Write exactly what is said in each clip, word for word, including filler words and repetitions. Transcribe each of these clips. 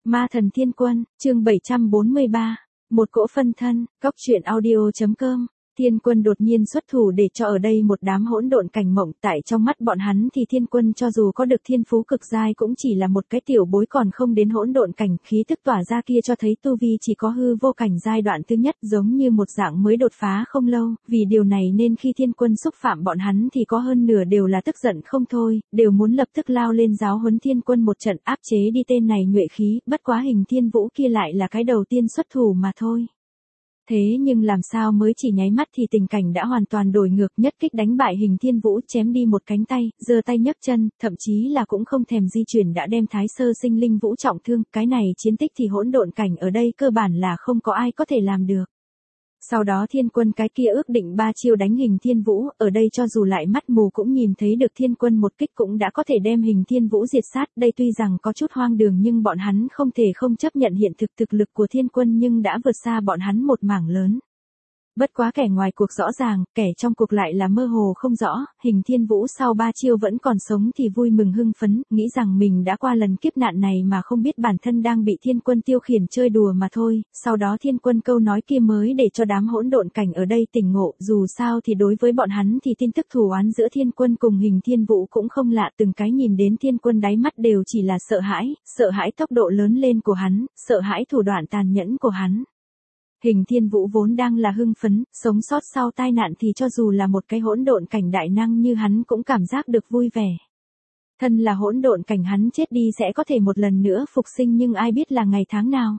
Ma thần thiên quân, chương bảy trăm bốn mươi ba. Một cỗ phân thân, Cóc truyện audio chấm com. Thiên quân đột nhiên xuất thủ để cho ở đây một đám hỗn độn cảnh mộng, tại trong mắt bọn hắn thì thiên quân cho dù có được thiên phú cực giai cũng chỉ là một cái tiểu bối còn không đến hỗn độn cảnh, khí tức tỏa ra kia cho thấy tu vi chỉ có hư vô cảnh giai đoạn thứ nhất, giống như một dạng mới đột phá không lâu, vì điều này nên khi thiên quân xúc phạm bọn hắn thì có hơn nửa đều là tức giận không thôi, đều muốn lập tức lao lên giáo huấn thiên quân một trận áp chế đi tên này nhuệ khí, bất quá Hình Thiên Vũ kia lại là cái đầu tiên xuất thủ mà thôi. Thế nhưng làm sao mới chỉ nháy mắt thì tình cảnh đã hoàn toàn đổi ngược, nhất kích đánh bại Hình Thiên Vũ, chém đi một cánh tay, giơ tay nhấc chân, thậm chí là cũng không thèm di chuyển đã đem Thái Sơ Sinh Linh Vũ trọng thương, cái này chiến tích thì hỗn độn cảnh ở đây cơ bản là không có ai có thể làm được. Sau đó thiên quân cái kia ước định ba chiêu đánh Hình Thiên Vũ, ở đây cho dù lại mắt mù cũng nhìn thấy được thiên quân một kích cũng đã có thể đem Hình Thiên Vũ diệt sát, đây tuy rằng có chút hoang đường nhưng bọn hắn không thể không chấp nhận hiện thực thực lực của thiên quân nhưng đã vượt xa bọn hắn một mảng lớn. Bất quá kẻ ngoài cuộc rõ ràng, kẻ trong cuộc lại là mơ hồ không rõ, Hình Thiên Vũ sau ba chiêu vẫn còn sống thì vui mừng hưng phấn, nghĩ rằng mình đã qua lần kiếp nạn này mà không biết bản thân đang bị thiên quân tiêu khiển chơi đùa mà thôi, sau đó thiên quân câu nói kia mới để cho đám hỗn độn cảnh ở đây tỉnh ngộ, dù sao thì đối với bọn hắn thì tin tức thù oán giữa thiên quân cùng Hình Thiên Vũ cũng không lạ, từng cái nhìn đến thiên quân đáy mắt đều chỉ là sợ hãi, sợ hãi tốc độ lớn lên của hắn, sợ hãi thủ đoạn tàn nhẫn của hắn. Hình Thiên Vũ vốn đang là hưng phấn, sống sót sau tai nạn thì cho dù là một cái hỗn độn cảnh đại năng như hắn cũng cảm giác được vui vẻ. Thân là hỗn độn cảnh hắn chết đi sẽ có thể một lần nữa phục sinh nhưng ai biết là ngày tháng nào.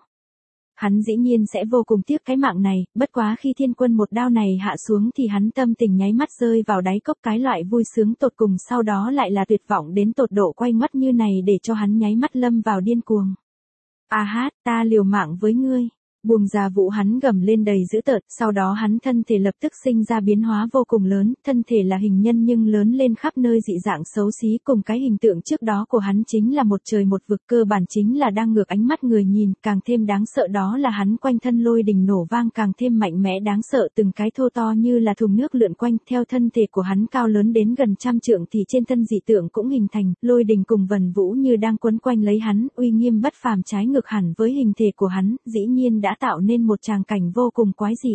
Hắn dĩ nhiên sẽ vô cùng tiếc cái mạng này, bất quá khi thiên quân một đao này hạ xuống thì hắn tâm tình nháy mắt rơi vào đáy cốc, cái loại vui sướng tột cùng sau đó lại là tuyệt vọng đến tột độ quay ngoắt như này để cho hắn nháy mắt lâm vào điên cuồng. A hát, ta liều mạng với ngươi. Buông ra Vũ hắn gầm lên đầy dữ tợn, sau đó hắn thân thể lập tức sinh ra biến hóa vô cùng lớn, thân thể là hình nhân nhưng lớn lên khắp nơi dị dạng xấu xí, cùng cái hình tượng trước đó của hắn chính là một trời một vực, cơ bản chính là đang ngược ánh mắt người nhìn, càng thêm đáng sợ đó là hắn quanh thân lôi đình nổ vang càng thêm mạnh mẽ đáng sợ, từng cái thô to như là thùng nước lượn quanh, theo thân thể của hắn cao lớn đến gần trăm trượng thì trên thân dị tượng cũng hình thành, lôi đình cùng vần vũ như đang quấn quanh lấy hắn, uy nghiêm bất phàm trái ngược hẳn với hình thể của hắn, dĩ nhiên đã đã tạo nên một tràng cảnh vô cùng quái dị.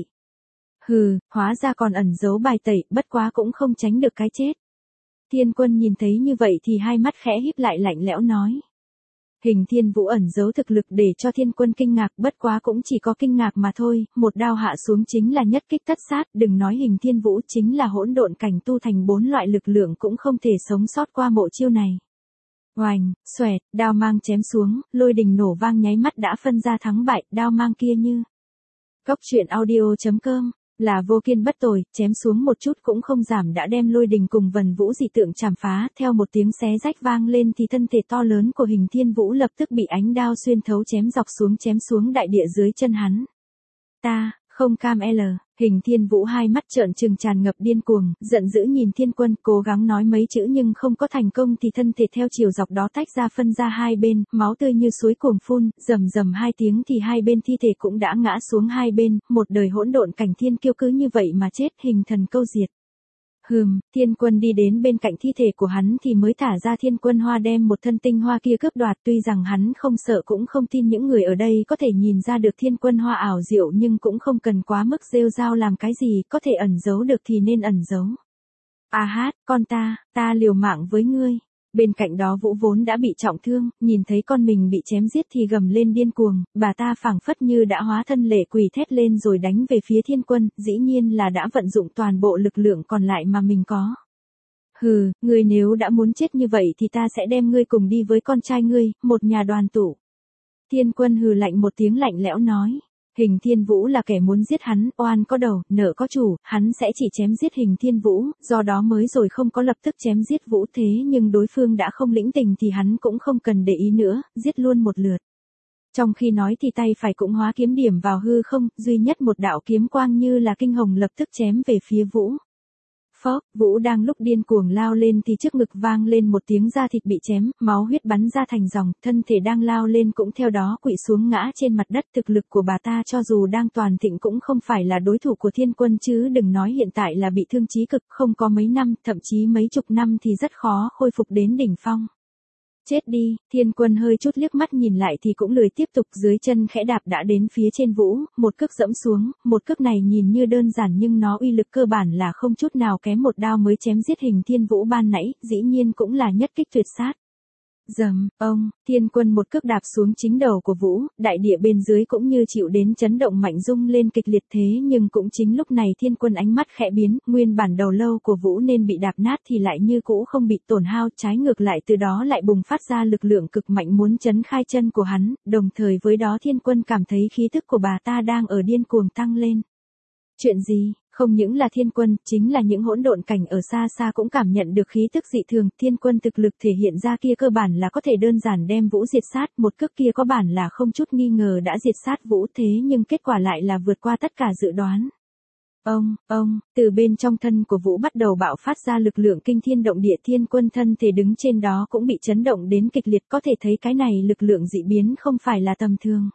Hừ, hóa ra còn ẩn giấu bài tẩy, bất quá cũng không tránh được cái chết. Thiên quân nhìn thấy như vậy thì hai mắt khẽ híp lại lạnh lẽo nói. Hình Thiên Vũ ẩn giấu thực lực để cho thiên quân kinh ngạc, bất quá cũng chỉ có kinh ngạc mà thôi, một đao hạ xuống chính là nhất kích tất sát, đừng nói Hình Thiên Vũ chính là hỗn độn cảnh tu thành bốn loại lực lượng cũng không thể sống sót qua mộ chiêu này. Oành, xoẹt, đao mang chém xuống, lôi đình nổ vang nháy mắt đã phân ra thắng bại, đao mang kia như. Cóc truyện audio chấm com, là vô kiên bất tồi, chém xuống một chút cũng không giảm đã đem lôi đình cùng vần vũ dị tượng chảm phá, theo một tiếng xé rách vang lên thì thân thể to lớn của Hình Thiên Vũ lập tức bị ánh đao xuyên thấu chém dọc xuống chém xuống đại địa dưới chân hắn. Ta, không cam L. Hình Thiên Vũ hai mắt trợn trừng tràn ngập điên cuồng, giận dữ nhìn thiên quân, cố gắng nói mấy chữ nhưng không có thành công thì thân thể theo chiều dọc đó tách ra phân ra hai bên, máu tươi như suối cuồng phun, rầm rầm hai tiếng thì hai bên thi thể cũng đã ngã xuống hai bên, một đời hỗn độn cảnh thiên kiêu cứ như vậy mà chết, hình thần câu diệt. Hừm, thiên quân đi đến bên cạnh thi thể của hắn thì mới thả ra thiên quân hoa đem một thân tinh hoa kia cướp đoạt, tuy rằng hắn không sợ cũng không tin những người ở đây có thể nhìn ra được thiên quân hoa ảo diệu nhưng cũng không cần quá mức rêu rao làm cái gì, có thể ẩn giấu được thì nên ẩn giấu. A hát, con ta, ta liều mạng với ngươi. Bên cạnh đó Vũ vốn đã bị trọng thương, nhìn thấy con mình bị chém giết thì gầm lên điên cuồng, bà ta phảng phất như đã hóa thân lệ quỷ thét lên rồi đánh về phía thiên quân, dĩ nhiên là đã vận dụng toàn bộ lực lượng còn lại mà mình có. Hừ, ngươi nếu đã muốn chết như vậy thì ta sẽ đem ngươi cùng đi với con trai ngươi, một nhà đoàn tụ. Thiên quân hừ lạnh một tiếng lạnh lẽo nói. Hình Thiên Vũ là kẻ muốn giết hắn, oan có đầu, nợ có chủ, hắn sẽ chỉ chém giết Hình Thiên Vũ, do đó mới rồi không có lập tức chém giết Vũ thế nhưng đối phương đã không lĩnh tình thì hắn cũng không cần để ý nữa, giết luôn một lượt. Trong khi nói thì tay phải cũng hóa kiếm điểm vào hư không, duy nhất một đạo kiếm quang như là kinh hồng lập tức chém về phía Vũ. Phốc, Vũ đang lúc điên cuồng lao lên thì trước ngực vang lên một tiếng da thịt bị chém, máu huyết bắn ra thành dòng, thân thể đang lao lên cũng theo đó quỵ xuống ngã trên mặt đất, thực lực của bà ta cho dù đang toàn thịnh cũng không phải là đối thủ của thiên quân chứ đừng nói hiện tại là bị thương chí cực, không có mấy năm, thậm chí mấy chục năm thì rất khó khôi phục đến đỉnh phong. Chết đi, Thiên Quân hơi chút liếc mắt nhìn lại thì cũng lười tiếp tục, dưới chân khẽ đạp đã đến phía trên Vũ, một cước dẫm xuống, một cước này nhìn như đơn giản nhưng nó uy lực cơ bản là không chút nào kém một đao mới chém giết Hình Thiên Vũ ban nãy, dĩ nhiên cũng là nhất kích tuyệt sát. Dầm, ông, Thiên Quân một cước đạp xuống chính đầu của Vũ, đại địa bên dưới cũng như chịu đến chấn động mạnh rung lên kịch liệt thế nhưng cũng chính lúc này Thiên Quân ánh mắt khẽ biến, nguyên bản đầu lâu của Vũ nên bị đạp nát thì lại như cũ không bị tổn hao, trái ngược lại từ đó lại bùng phát ra lực lượng cực mạnh muốn chấn khai chân của hắn, đồng thời với đó Thiên Quân cảm thấy khí tức của bà ta đang ở điên cuồng tăng lên. Chuyện gì? Không những là Thiên Quân, chính là những hỗn độn cảnh ở xa xa cũng cảm nhận được khí tức dị thường, Thiên Quân thực lực thể hiện ra kia cơ bản là có thể đơn giản đem Vũ diệt sát, một cước kia có bản là không chút nghi ngờ đã diệt sát Vũ thế nhưng kết quả lại là vượt qua tất cả dự đoán. Ông, ông, từ bên trong thân của Vũ bắt đầu bạo phát ra lực lượng kinh thiên động địa, Thiên Quân thân thể đứng trên đó cũng bị chấn động đến kịch liệt, có thể thấy cái này lực lượng dị biến không phải là tầm thường.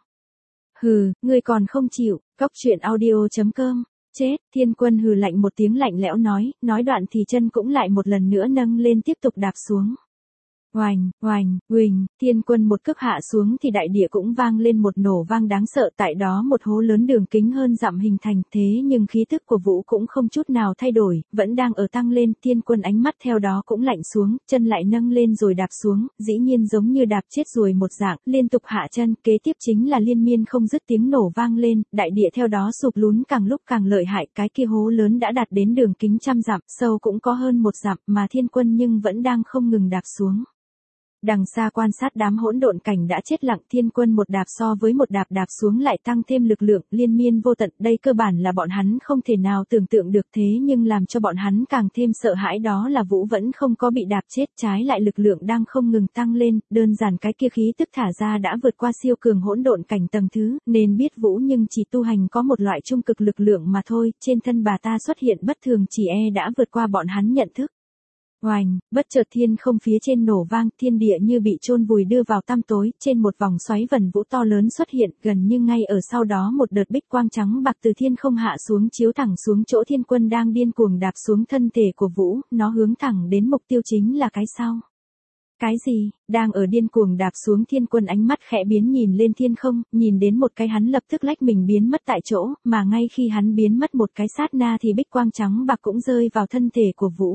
Hừ, ngươi còn không chịu, cóc truyện audio chấm com. Chết, Thiên Quân hừ lạnh một tiếng lạnh lẽo nói, nói đoạn thì chân cũng lại một lần nữa nâng lên tiếp tục đạp xuống. Oành, oành, uỳnh, Thiên Quân một cước hạ xuống thì đại địa cũng vang lên một nổ vang đáng sợ, tại đó một hố lớn đường kính hơn dặm hình thành, thế nhưng khí tức của Vũ cũng không chút nào thay đổi, vẫn đang ở tăng lên, Thiên Quân ánh mắt theo đó cũng lạnh xuống, chân lại nâng lên rồi đạp xuống, dĩ nhiên giống như đạp chết ruồi một dạng, liên tục hạ chân, kế tiếp chính là liên miên không dứt tiếng nổ vang lên, đại địa theo đó sụp lún càng lúc càng lợi hại, cái kia hố lớn đã đạt đến đường kính trăm dặm, sâu cũng có hơn một dặm, mà Thiên Quân nhưng vẫn đang không ngừng đạp xuống. Đằng xa quan sát đám hỗn độn cảnh đã chết lặng, Thiên Quân một đạp so với một đạp đạp xuống lại tăng thêm lực lượng liên miên vô tận, đây cơ bản là bọn hắn không thể nào tưởng tượng được, thế nhưng làm cho bọn hắn càng thêm sợ hãi đó là Vũ vẫn không có bị đạp chết, trái lại lực lượng đang không ngừng tăng lên, đơn giản cái kia khí tức thả ra đã vượt qua siêu cường hỗn độn cảnh tầng thứ, nên biết Vũ nhưng chỉ tu hành có một loại trung cực lực lượng mà thôi, trên thân bà ta xuất hiện bất thường chỉ e đã vượt qua bọn hắn nhận thức. Oành, bất chợt thiên không phía trên nổ vang, thiên địa như bị chôn vùi đưa vào tăm tối, trên một vòng xoáy vần vũ to lớn xuất hiện, gần như ngay ở sau đó một đợt bích quang trắng bạc từ thiên không hạ xuống chiếu thẳng xuống chỗ Thiên Quân đang điên cuồng đạp xuống thân thể của Vũ, nó hướng thẳng đến mục tiêu chính là cái sau. Cái gì? Đang ở điên cuồng đạp xuống Thiên Quân ánh mắt khẽ biến nhìn lên thiên không, nhìn đến một cái hắn lập tức lách mình biến mất tại chỗ, mà ngay khi hắn biến mất một cái sát na thì bích quang trắng bạc cũng rơi vào thân thể của Vũ.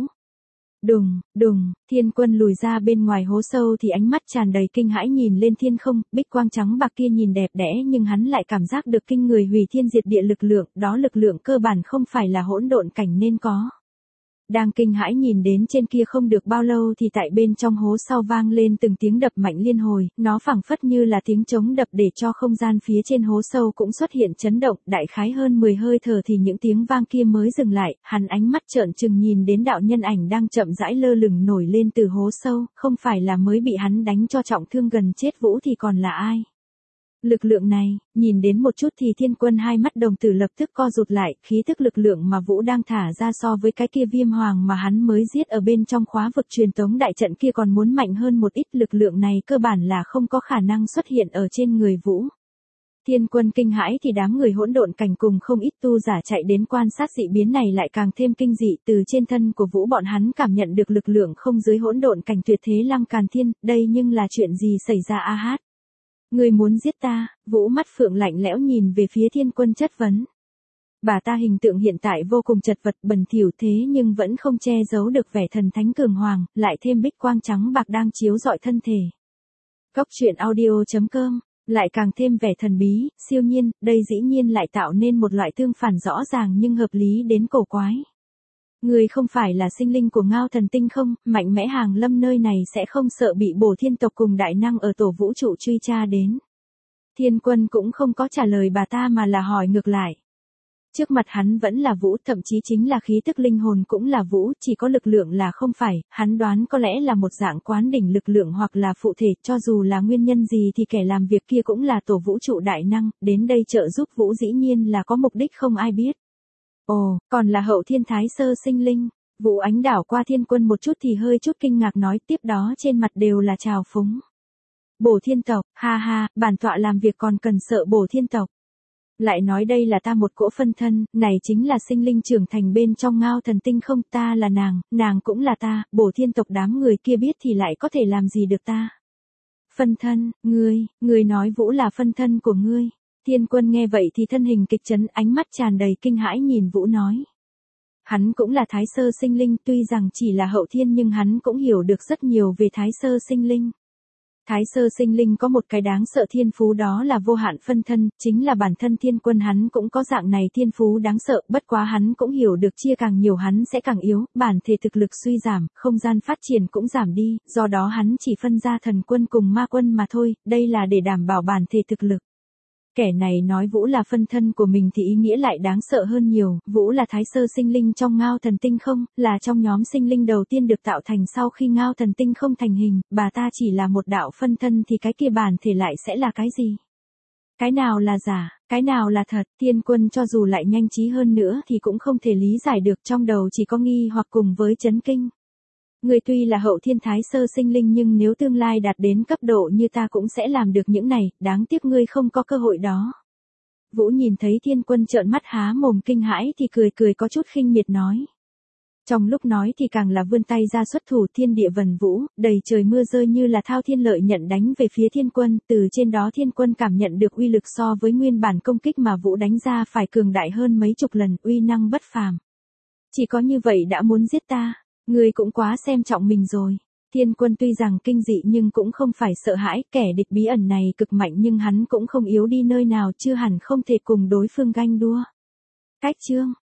Đùng, đùng, Thiên Quân lùi ra bên ngoài hố sâu thì ánh mắt tràn đầy kinh hãi nhìn lên thiên không, bích quang trắng bạc kia nhìn đẹp đẽ nhưng hắn lại cảm giác được kinh người hủy thiên diệt địa lực lượng, đó lực lượng cơ bản không phải là hỗn độn cảnh nên có. Đang kinh hãi nhìn đến trên kia không được bao lâu thì tại bên trong hố sau vang lên từng tiếng đập mạnh liên hồi, nó phảng phất như là tiếng trống đập để cho không gian phía trên hố sâu cũng xuất hiện chấn động, đại khái hơn mười hơi thở thì những tiếng vang kia mới dừng lại, hắn ánh mắt trợn trừng nhìn đến đạo nhân ảnh đang chậm rãi lơ lửng nổi lên từ hố sâu, không phải là mới bị hắn đánh cho trọng thương gần chết Vũ thì còn là ai? Lực lượng này, nhìn đến một chút thì Thiên Quân hai mắt đồng tử lập tức co rụt lại, khí tức lực lượng mà Vũ đang thả ra so với cái kia viêm hoàng mà hắn mới giết ở bên trong khóa vực truyền tống đại trận kia còn muốn mạnh hơn một ít, lực lượng này cơ bản là không có khả năng xuất hiện ở trên người Vũ. Thiên Quân kinh hãi thì đám người hỗn độn cảnh cùng không ít tu giả chạy đến quan sát dị biến này lại càng thêm kinh dị, từ trên thân của Vũ bọn hắn cảm nhận được lực lượng không dưới hỗn độn cảnh tuyệt thế lăng càn thiên, đây nhưng là chuyện gì xảy ra a hát? Ngươi muốn giết ta? Vũ mắt phượng lạnh lẽo nhìn về phía Thiên Quân chất vấn. Bà ta hình tượng hiện tại vô cùng chật vật bẩn thỉu thế nhưng vẫn không che giấu được vẻ thần thánh cường hoàng, lại thêm bích quang trắng bạc đang chiếu rọi thân thể. Cóc truyện audio chấm com, lại càng thêm vẻ thần bí, siêu nhiên, đây dĩ nhiên lại tạo nên một loại tương phản rõ ràng nhưng hợp lý đến cổ quái. Người không phải là sinh linh của Ngao Thần Tinh không, mạnh mẽ hàng lâm nơi này sẽ không sợ bị Bổ Thiên tộc cùng đại năng ở tổ vũ trụ truy tra đến. Thiên Quân cũng không có trả lời bà ta mà là hỏi ngược lại. Trước mặt hắn vẫn là Vũ, thậm chí chính là khí tức linh hồn cũng là Vũ, chỉ có lực lượng là không phải, hắn đoán có lẽ là một dạng quán đỉnh lực lượng hoặc là phụ thể, cho dù là nguyên nhân gì thì kẻ làm việc kia cũng là tổ vũ trụ đại năng, đến đây trợ giúp Vũ dĩ nhiên là có mục đích không ai biết. Ồ, còn là hậu thiên thái sơ sinh linh. Vũ ánh đảo qua Thiên Quân một chút thì hơi chút kinh ngạc nói, tiếp đó trên mặt đều là trào phúng. Bổ Thiên tộc, ha ha, bản tọa làm việc còn cần sợ Bổ Thiên tộc. Lại nói đây là ta một cỗ phân thân, này chính là sinh linh trưởng thành bên trong Ngao Thần Tinh không, ta là nàng, nàng cũng là ta, Bổ Thiên tộc đám người kia biết thì lại có thể làm gì được ta. Phân thân, ngươi, ngươi nói Vũ là phân thân của ngươi. Thiên Quân nghe vậy thì thân hình kịch chấn, ánh mắt tràn đầy kinh hãi nhìn Vũ nói. Hắn cũng là Thái Sơ sinh linh, tuy rằng chỉ là hậu thiên nhưng hắn cũng hiểu được rất nhiều về Thái Sơ sinh linh. Thái Sơ sinh linh có một cái đáng sợ thiên phú, đó là vô hạn phân thân, chính là bản thân Thiên Quân hắn cũng có dạng này thiên phú đáng sợ, bất quá hắn cũng hiểu được chia càng nhiều hắn sẽ càng yếu, bản thể thực lực suy giảm, không gian phát triển cũng giảm đi, do đó hắn chỉ phân ra thần quân cùng ma quân mà thôi, đây là để đảm bảo bản thể thực lực. Kẻ này nói Vũ là phân thân của mình thì ý nghĩa lại đáng sợ hơn nhiều, Vũ là Thái Sơ sinh linh trong Ngao Thần Tinh không, là trong nhóm sinh linh đầu tiên được tạo thành sau khi Ngao Thần Tinh không thành hình, bà ta chỉ là một đạo phân thân thì cái kia bản thể lại sẽ là cái gì? Cái nào là giả, cái nào là thật? Thiên Quân cho dù lại nhanh trí hơn nữa thì cũng không thể lý giải được, trong đầu chỉ có nghi hoặc cùng với chấn kinh. Ngươi tuy là hậu thiên Thái Sơ sinh linh nhưng nếu tương lai đạt đến cấp độ như ta cũng sẽ làm được những này, đáng tiếc ngươi không có cơ hội đó. Vũ nhìn thấy Thiên Quân trợn mắt há mồm kinh hãi thì cười cười có chút khinh miệt nói. Trong lúc nói thì càng là vươn tay ra xuất thủ, thiên địa vần vũ, đầy trời mưa rơi như là thao thiên lợi nhận đánh về phía Thiên Quân, từ trên đó Thiên Quân cảm nhận được uy lực so với nguyên bản công kích mà Vũ đánh ra phải cường đại hơn mấy chục lần, uy năng bất phàm. Chỉ có như vậy đã muốn giết ta? Ngươi cũng quá xem trọng mình rồi. Thiên Quân tuy rằng kinh dị nhưng cũng không phải sợ hãi, kẻ địch bí ẩn này cực mạnh nhưng hắn cũng không yếu đi nơi nào, chưa hẳn không thể cùng đối phương ganh đua. Cách chương